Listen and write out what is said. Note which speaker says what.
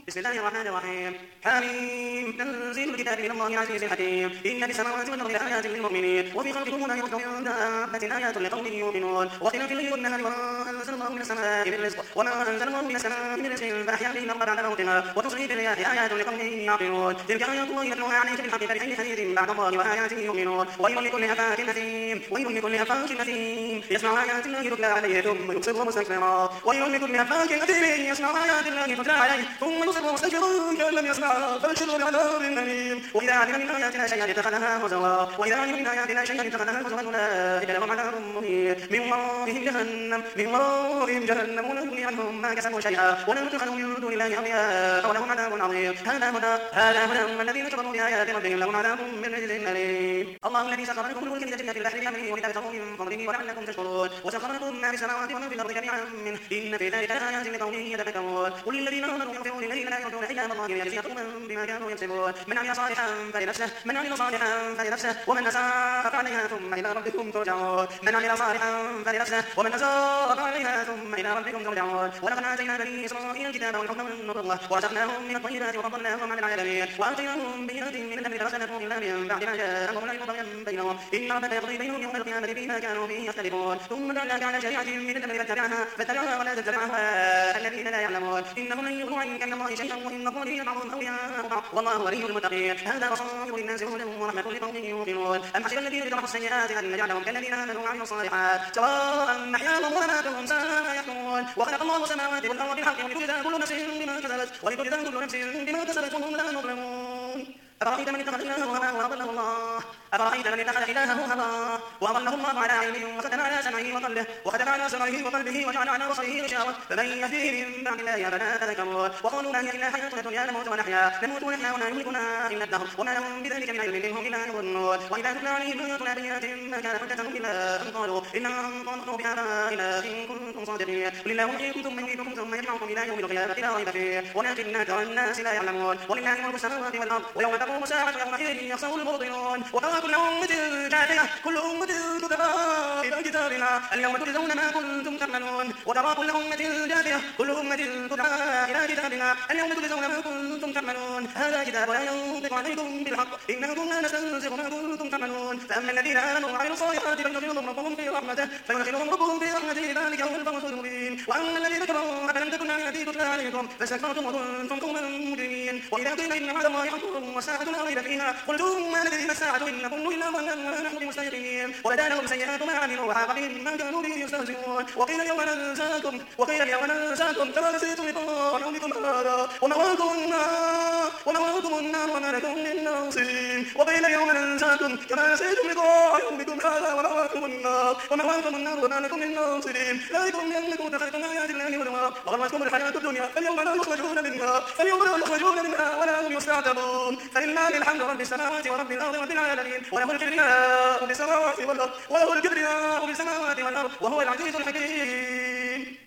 Speaker 1: بسم الله الرحمن الرحيم. حميم. تنزيل الكتاب من الله العزيز الحكيم. إن في السماوات والأرض آيات للمؤمنين وفي خلقكم وما يخلق من دابة آيات لقوم يؤمنون واختلاف الليل والنهار وما أنزل الله من السماء من رزق فأحيا به الأرض بعد موتها وتصريف الرياح آيات لقوم يعقلون. تلك آيات الله نتلوها عليك بالحق فبأي حديث بعد الله وآياته يؤمنون. ويل لكل أفاك أثيم يسمع آيات الله تتلى عليه ثم يصر مستكبرا. ويل لكل أفاك أثيم يسمع آيات الله تتلى عليه ثم يصر مستكبرا كأن لم يسمعها فبشره بعذاب أليم. وإذا علم من آياتنا شيئا اتخذها هزوا أولئك لهم عذاب مهين. من ورائهم جهنم ولا يغني عنهم ما كسبوا شيئا ولا يتخذوا من دون الله أولياء ولهم عذاب عظيم. هذا هدى الذين كفروا بآيات ربهم لهم عذاب من رجز أليم. الله الذي سخر لكم الفلك لتجري في البحر بأمره ولتبتغوا من فضله ولعلكم تشكرون. وسخر لكم ما في السماوات وما في الأرض جميعا منه إن في ذلك لآيات لقوم يتفكرون. قل للذين آمنوا يغفروا للذين لا يرجون أيام الله ليجزي قوما بما كانوا يكسبون. من عمل صالحا فلنفسه ومن أساء فعليها ثم إلى ربكم ترجعون. ولقد آتينا بني إسرائيل الكتاب والحكم والنبوة ورزقناهم من الطيبات وفضلناهم على العالمين وآتيناهم بينات من الأمر فاختلفوا إلا من بعد ما جاءهم العلم بغيا بينهم إن ربك يقضي بينهم يوم القيامة فيما كانوا فيه يختلفون. ثم جعلناك على شريعة من الأمر فاتبعها ولا تتبع أهواء الذين لا يعلمون إنهم لن يغنوا عنك من الله شيئا وإن الظالمين بعضهم أولياء بعض والله ولي المتقين. هذا بصائر للناس وهدى ورحمة لقوم يوقنون. أم حسب الذين اجترحوا السيئات أن نجعلهم كالذين آمنوا وعملوا الصالحات سواء محياهم ومماتهم ساء يحكمون. وخلق الله السماوات والأرض بالحق ولتجزى كل نفس بما كسبت وهم لا يظلمون. أفرأيت من اتخذ إلهه هواه وأضله الله على علم وختم على سمعه وقلبه وجعل على بصره غشاوة فمن يهديه من بعد الله أفلا تذكرون. وقالوا ما هي إلا حياتنا الدنيا نموت ونحيا وما يهلكنا إلا الدهر وما لهم بذلك من علم إنهم إلا يظنون. وإذا تتلى عليهم آياتنا بينات ما كان حجتهم إلا أن قالوا إنما أنطقنا بآبائنا إن كنتم صادقين. قل الله يحييكم ثم يميتكم ثم يجمعكم إلى يوم القيامة لا ريب فيه ولكن أكثر الناس لا يعلمون. ولله ملك السماوات والأرض ويوم تقوم الساعة يومئذ يخسر المبطلون. وترى كل أمة جاثية كل أمة تدعى إلى كتابها اليوم تجزون ما كنتم تعملون. وترى كل أمة جاثية كل أمة تدعى إلى كتابها اليوم تجزون ما كنتم تعملون. هذا كتاب لا ينطق عليكم بالحق إنه كنا نستنسخ ما كنتم تعملون. فأما الذين آمنوا وعملوا الصالحات فيدخلهم ربهم في رحمته ذلك هو الفوز المبين. وأما الذين كفروا أفلم تكن آياتي تتلى عليكم فاستكبرتم وكنتم قوما مجرمين. وإذا قيل إن وعد الله حق والساعة لا ريب فيها قلتم ما ندري ما الساعة إن نظن إلا ظنا وما نحن بمستيقنين. وبدا لهم سيئات ما عملوا وحاق بهم ما كانوا به يستهزئون. وقيل اليوم ننساكم كما نسيتم لقاء يومكم هذا ومأواكم النار وما لكم من ناصرين. وقيل اليوم ننساكم كما نسيتم لقاء يومكم هذا ومأواكم النار وما لكم من ناصرين. ذلكم بأنكم اتخذتم آيات الله هزوا وغرتكم الحياة الدنيا فاليوم لا يخرجون منها ولا هم يستعتبون. فلله الحمد رب السماوات ورب الأرض رب العالمين وله الكبرياء في السماوات والأرض وهو العزيز الحكيم.